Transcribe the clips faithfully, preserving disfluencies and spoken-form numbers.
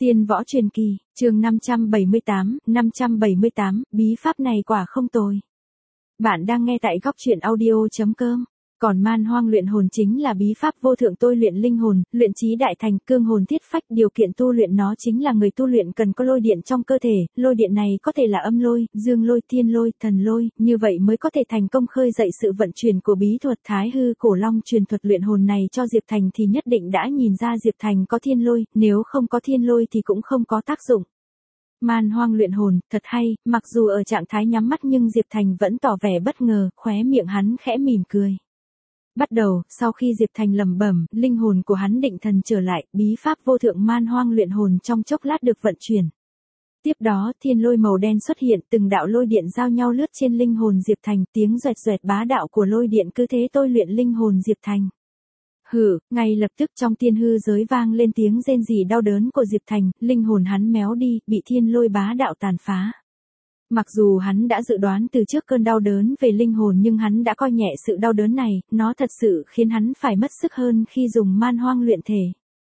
Tiên võ truyền kỳ, chương năm trăm bảy mươi tám, năm trăm bảy mươi tám, bí pháp này quả không tồi. Bạn đang nghe tại góc truyện audio chấm com. Còn man hoang luyện hồn chính là bí pháp vô thượng tôi luyện linh hồn, luyện trí đại thành, cương hồn thiết phách. Điều kiện tu luyện nó chính là người tu luyện cần có lôi điện trong cơ thể, lôi điện này có thể là âm lôi, dương lôi, thiên lôi, thần lôi, như vậy mới có thể thành công khơi dậy sự vận chuyển của bí thuật Thái Hư Cổ Long. Truyền thuật luyện hồn này cho Diệp Thành thì nhất định đã nhìn ra Diệp Thành có thiên lôi, nếu không có thiên lôi thì cũng không có tác dụng. Man hoang luyện hồn, thật hay, mặc dù ở trạng thái nhắm mắt nhưng Diệp Thành vẫn tỏ vẻ bất ngờ, khóe miệng hắn khẽ mỉm cười. Bắt đầu, sau khi Diệp Thành lẩm bẩm, linh hồn của hắn định thần trở lại, bí pháp vô thượng man hoang luyện hồn trong chốc lát được vận chuyển. Tiếp đó, thiên lôi màu đen xuất hiện, từng đạo lôi điện giao nhau lướt trên linh hồn Diệp Thành, tiếng doẹt doẹt bá đạo của lôi điện cứ thế tôi luyện linh hồn Diệp Thành. Hử, ngay lập tức trong tiên hư giới vang lên tiếng rên rỉ đau đớn của Diệp Thành, linh hồn hắn méo đi, bị thiên lôi bá đạo tàn phá. Mặc dù hắn đã dự đoán từ trước cơn đau đớn về linh hồn nhưng hắn đã coi nhẹ sự đau đớn này, nó thật sự khiến hắn phải mất sức hơn khi dùng man hoang luyện thể.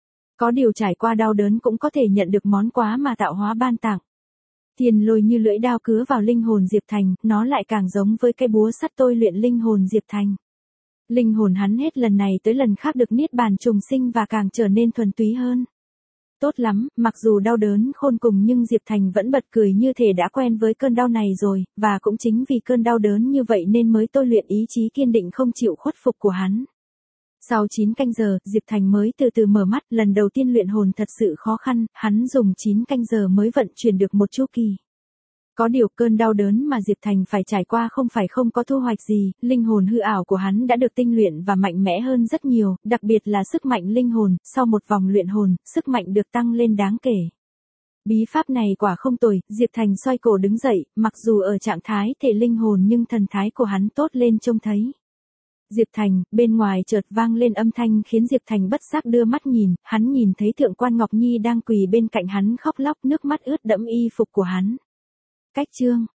Có điều trải qua đau đớn cũng có thể nhận được món quà mà tạo hóa ban tặng. Thiên lôi như lưỡi đao cứa vào linh hồn Diệp Thành, nó lại càng giống với cây búa sắt tôi luyện linh hồn Diệp Thành. Linh hồn hắn hết lần này tới lần khác được niết bàn trùng sinh và càng trở nên thuần túy hơn. Tốt lắm, mặc dù đau đớn khôn cùng nhưng Diệp Thành vẫn bật cười như thể đã quen với cơn đau này rồi, và cũng chính vì cơn đau đớn như vậy nên mới tôi luyện ý chí kiên định không chịu khuất phục của hắn. Sau chín canh giờ, Diệp Thành mới từ từ mở mắt, lần đầu tiên luyện hồn thật sự khó khăn, hắn dùng chín canh giờ mới vận chuyển được một chu kỳ. Có điều cơn đau đớn mà Diệp Thành phải trải qua không phải không có thu hoạch gì, linh hồn hư ảo của hắn đã được tinh luyện và mạnh mẽ hơn rất nhiều, đặc biệt là sức mạnh linh hồn, sau một vòng luyện hồn, sức mạnh được tăng lên đáng kể. Bí pháp này quả không tồi, Diệp Thành xoay cổ đứng dậy, mặc dù ở trạng thái thể linh hồn nhưng thần thái của hắn tốt lên trông thấy. Diệp Thành, bên ngoài chợt vang lên âm thanh khiến Diệp Thành bất giác đưa mắt nhìn, hắn nhìn thấy Thượng quan Ngọc Nhi đang quỳ bên cạnh hắn khóc lóc, nước mắt ướt đẫm y phục của hắn. Cách chương